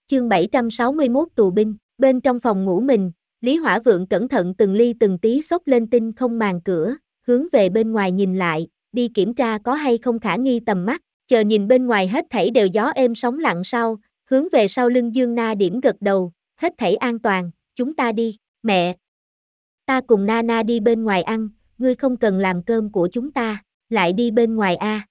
Chương 761 tù binh, bên trong phòng ngủ mình, Lý Hỏa Vượng cẩn thận từng ly từng tí xốc lên tinh không màn cửa, hướng về bên ngoài nhìn lại, đi kiểm tra có hay không khả nghi tầm mắt, chờ nhìn bên ngoài hết thảy đều gió êm sóng lặng sau, hướng về sau lưng Dương Na điểm gật đầu, hết thảy an toàn, chúng ta đi, mẹ. Ta cùng Nana đi bên ngoài ăn, ngươi không cần làm cơm của chúng ta, lại đi bên ngoài a.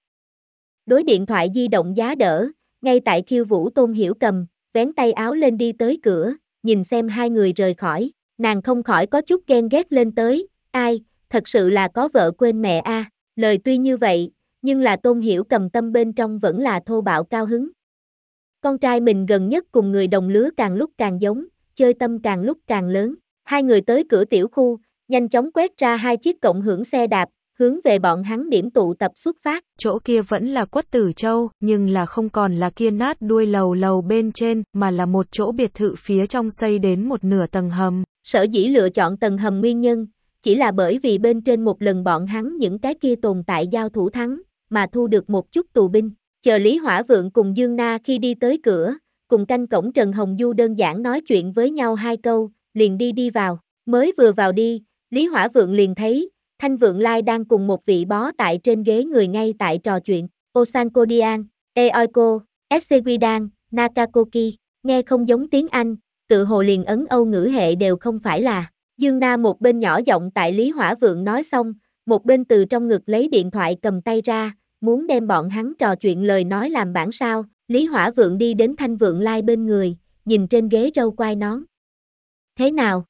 Đối điện thoại di động giá đỡ, ngay tại Khiêu Vũ Tôn Hiểu Cầm, vén tay áo lên đi tới cửa, nhìn xem hai người rời khỏi, nàng không khỏi có chút ghen ghét lên tới, ai, thật sự là có vợ quên mẹ a. Lời tuy như vậy, nhưng là Tôn Hiểu Cầm tâm bên trong vẫn là thô bạo cao hứng. Con trai mình gần nhất cùng người đồng lứa càng lúc càng giống, chơi tâm càng lúc càng lớn. Hai người tới cửa tiểu khu, nhanh chóng quét ra hai chiếc cộng hưởng xe đạp, hướng về bọn hắn điểm tụ tập xuất phát. Chỗ kia vẫn là Quất Tử Châu, nhưng là không còn là kia nát đuôi lầu bên trên, mà là một chỗ biệt thự phía trong xây đến một nửa tầng hầm. Sở dĩ lựa chọn tầng hầm nguyên nhân, chỉ là bởi vì bên trên một lần bọn hắn những cái kia tồn tại giao thủ thắng, mà thu được một chút tù binh. Chờ Lý Hỏa Vượng cùng Dương Na khi đi tới cửa, cùng canh cổng Trần Hồng Du đơn giản nói chuyện với nhau hai câu, liền đi vào. Mới vừa vào đi, Lý Hỏa Vượng liền thấy, Thanh Vượng Lai đang cùng một vị bó tại trên ghế người ngay tại trò chuyện. Osankodian, Eoiko, Esseguidan, Nakakoki, nghe không giống tiếng Anh, tự hồ liền Ấn Âu ngữ hệ đều không phải là. Dương Na một bên nhỏ giọng tại Lý Hỏa Vượng nói xong, một bên từ trong ngực lấy điện thoại cầm tay ra, muốn đem bọn hắn trò chuyện lời nói làm bản sao. Lý Hỏa Vượng đi đến Thanh Vượng Lai bên người, nhìn trên ghế râu quai nón. Thế nào?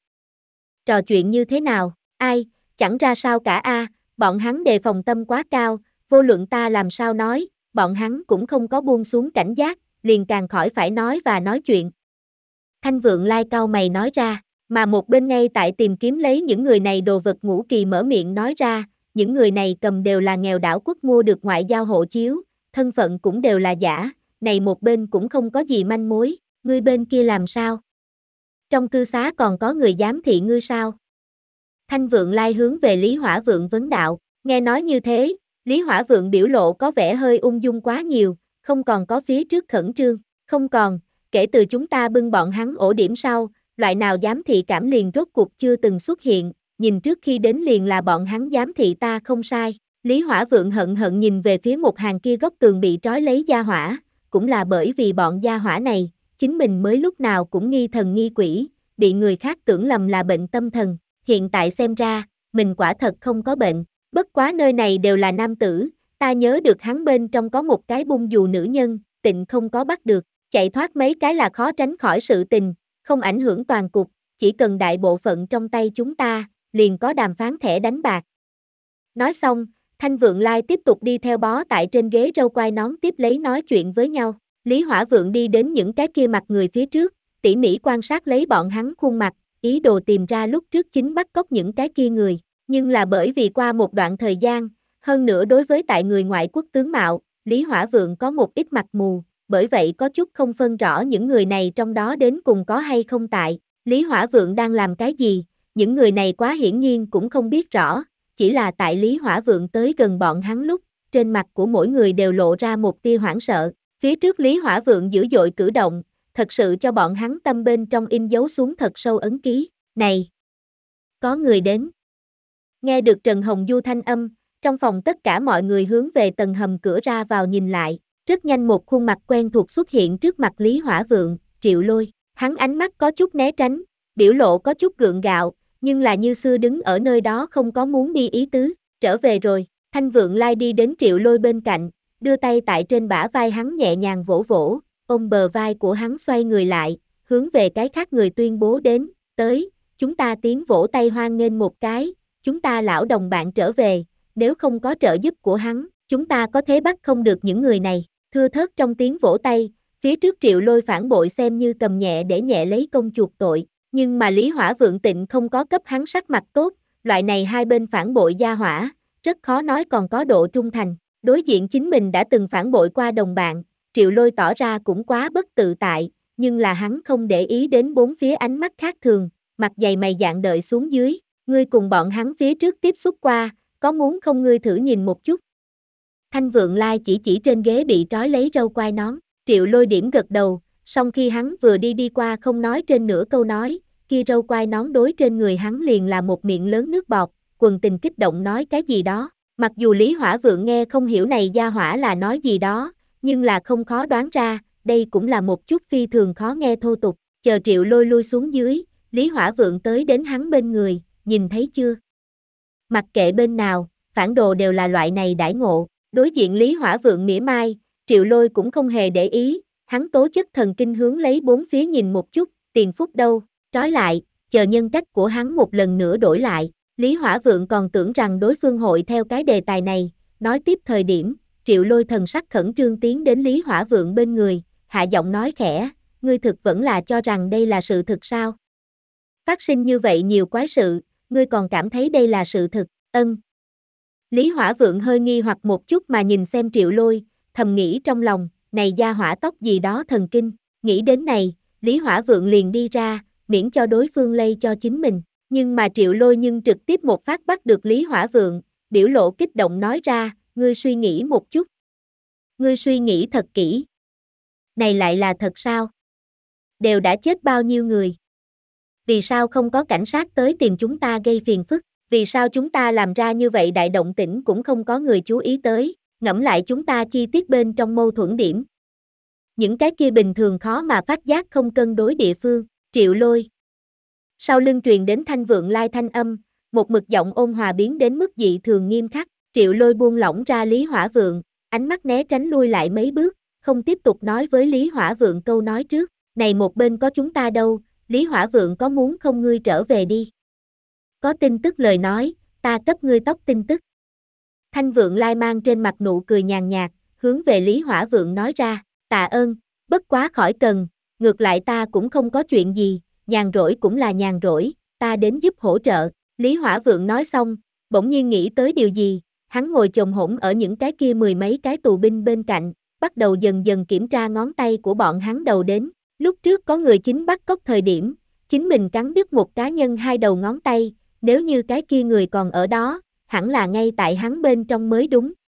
Trò chuyện như thế nào? Ai? Chẳng ra sao cả a, bọn hắn đề phòng tâm quá cao, vô luận ta làm sao nói, bọn hắn cũng không có buông xuống cảnh giác, liền càng khỏi phải nói và nói chuyện. Thanh Vượng Lai cau mày nói ra, mà một bên ngay tại tìm kiếm lấy những người này đồ vật Ngũ Kỳ mở miệng nói ra, những người này cầm đều là nghèo đảo quốc mua được ngoại giao hộ chiếu, thân phận cũng đều là giả, này một bên cũng không có gì manh mối, ngươi bên kia làm sao? Trong cư xá còn có người giám thị ngươi sao? Thanh Vượng Lai hướng về Lý Hỏa Vượng vấn đạo, nghe nói như thế, Lý Hỏa Vượng biểu lộ có vẻ hơi ung dung quá nhiều, không còn có phía trước khẩn trương, không còn, kể từ chúng ta bưng bọn hắn ổ điểm sau, loại nào giám thị cảm liền rốt cuộc chưa từng xuất hiện, nhìn trước khi đến liền là bọn hắn giám thị ta không sai. Lý Hỏa Vượng hận hận nhìn về phía một hàng kia góc tường bị trói lấy gia hỏa, cũng là bởi vì bọn gia hỏa này, chính mình mới lúc nào cũng nghi thần nghi quỷ, bị người khác tưởng lầm là bệnh tâm thần. Hiện tại xem ra, mình quả thật không có bệnh, bất quá nơi này đều là nam tử, ta nhớ được hắn bên trong có một cái bung dù nữ nhân, tịnh không có bắt được, chạy thoát mấy cái là khó tránh khỏi sự tình, không ảnh hưởng toàn cục, chỉ cần đại bộ phận trong tay chúng ta, liền có đàm phán thẻ đánh bạc. Nói xong, Thanh Vượng Lai tiếp tục đi theo bó tại trên ghế râu quai nón tiếp lấy nói chuyện với nhau, Lý Hỏa Vượng đi đến những cái kia mặt người phía trước, tỉ mỉ quan sát lấy bọn hắn khuôn mặt, ý đồ tìm ra lúc trước chính bắt cóc những cái kia người, nhưng là bởi vì qua một đoạn thời gian, hơn nữa đối với tại người ngoại quốc tướng mạo, Lý Hỏa Vượng có một ít mặt mù, bởi vậy có chút không phân rõ những người này trong đó đến cùng có hay không tại, Lý Hỏa Vượng đang làm cái gì, những người này quá hiển nhiên cũng không biết rõ, chỉ là tại Lý Hỏa Vượng tới gần bọn hắn lúc, trên mặt của mỗi người đều lộ ra một tia hoảng sợ, phía trước Lý Hỏa Vượng dữ dội cử động, thật sự cho bọn hắn tâm bên trong in dấu xuống thật sâu ấn ký, này, có người đến. Nghe được Trần Hồng Du thanh âm, trong phòng tất cả mọi người hướng về tầng hầm cửa ra vào nhìn lại, rất nhanh một khuôn mặt quen thuộc xuất hiện trước mặt Lý Hỏa Vượng, Triệu Lôi, hắn ánh mắt có chút né tránh, biểu lộ có chút gượng gạo, nhưng là như xưa đứng ở nơi đó không có muốn đi ý tứ, trở về rồi, Thanh Vượng Lai đi đến Triệu Lôi bên cạnh, đưa tay tại trên bả vai hắn nhẹ nhàng vỗ vỗ, ôm bờ vai của hắn xoay người lại, hướng về cái khác người tuyên bố đến, tới, chúng ta tiến vỗ tay hoan nghênh một cái, chúng ta lão đồng bạn trở về, nếu không có trợ giúp của hắn, chúng ta có thế bắt không được những người này, thưa thớt trong tiếng vỗ tay, phía trước Triệu Lôi phản bội xem như cầm nhẹ để nhẹ lấy công chuộc tội, nhưng mà Lý Hỏa Vượng Tịnh không có cấp hắn sắc mặt tốt, loại này hai bên phản bội gia hỏa, rất khó nói còn có độ trung thành, đối diện chính mình đã từng phản bội qua đồng bạn, Triệu Lôi tỏ ra cũng quá bất tự tại, nhưng là hắn không để ý đến bốn phía ánh mắt khác thường, mặt dày mày dạn đợi xuống dưới, ngươi cùng bọn hắn phía trước tiếp xúc qua, có muốn không ngươi thử nhìn một chút. Thanh Vượng Lai chỉ trên ghế bị trói lấy râu quai nón, Triệu Lôi điểm gật đầu, song khi hắn vừa đi qua không nói trên nửa câu nói, kia râu quai nón đối trên người hắn liền là một miệng lớn nước bọt, quần tình kích động nói cái gì đó. Mặc dù Lý Hỏa Vượng nghe không hiểu này gia hỏa là nói gì đó, nhưng là không khó đoán ra, đây cũng là một chút phi thường khó nghe thô tục. Chờ Triệu Lôi lui xuống dưới, Lý Hỏa Vượng tới đến hắn bên người, nhìn thấy chưa? Mặc kệ bên nào, phản đồ đều là loại này đãi ngộ. Đối diện Lý Hỏa Vượng mỉa mai, Triệu Lôi cũng không hề để ý, hắn tố chất thần kinh hướng lấy bốn phía nhìn một chút, tiền phúc đâu, trói lại, chờ nhân cách của hắn một lần nữa đổi lại. Lý Hỏa Vượng còn tưởng rằng đối phương hội theo cái đề tài này, nói tiếp thời điểm, Triệu Lôi thần sắc khẩn trương tiến đến Lý Hỏa Vượng bên người, hạ giọng nói khẽ, ngươi thực vẫn là cho rằng đây là sự thực sao? Phát sinh như vậy nhiều quái sự, ngươi còn cảm thấy đây là sự thực, Lý Hỏa Vượng hơi nghi hoặc một chút mà nhìn xem Triệu Lôi, thầm nghĩ trong lòng, này gia hỏa tóc gì đó thần kinh, nghĩ đến này, Lý Hỏa Vượng liền đi ra, miễn cho đối phương lây cho chính mình, nhưng mà Triệu Lôi nhưng trực tiếp một phát bắt được Lý Hỏa Vượng, biểu lộ kích động nói ra, ngươi suy nghĩ một chút. Ngươi suy nghĩ thật kỹ. Này lại là thật sao? Đều đã chết bao nhiêu người? Vì sao không có cảnh sát tới tìm chúng ta gây phiền phức? Vì sao chúng ta làm ra như vậy đại động tĩnh cũng không có người chú ý tới, ngẫm lại chúng ta chi tiết bên trong mâu thuẫn điểm. Những cái kia bình thường khó mà phát giác không cân đối địa phương, Triệu Lôi. Sau lưng truyền đến Thanh Vượng Lai thanh âm, một mực giọng ôn hòa biến đến mức dị thường nghiêm khắc, Triệu Lôi buông lỏng ra Lý Hỏa Vượng, ánh mắt né tránh lui lại mấy bước, không tiếp tục nói với Lý Hỏa Vượng câu nói trước, này một bên có chúng ta đâu, Lý Hỏa Vượng có muốn không ngươi trở về đi. Có tin tức lời nói, ta cấp ngươi tóc tin tức. Thanh Vượng Lai mang trên mặt nụ cười nhàn nhạt, hướng về Lý Hỏa Vượng nói ra, tạ ơn, bất quá khỏi cần, ngược lại ta cũng không có chuyện gì, nhàn rỗi cũng là nhàn rỗi, ta đến giúp hỗ trợ. Lý Hỏa Vượng nói xong, bỗng nhiên nghĩ tới điều gì, hắn ngồi chồm hổm ở những cái kia mười mấy cái tù binh bên cạnh, bắt đầu dần dần kiểm tra ngón tay của bọn hắn đầu đến. Lúc trước có người chính bắt cóc thời điểm, chính mình cắn đứt một cá nhân hai đầu ngón tay, nếu như cái kia người còn ở đó, hẳn là ngay tại hắn bên trong mới đúng.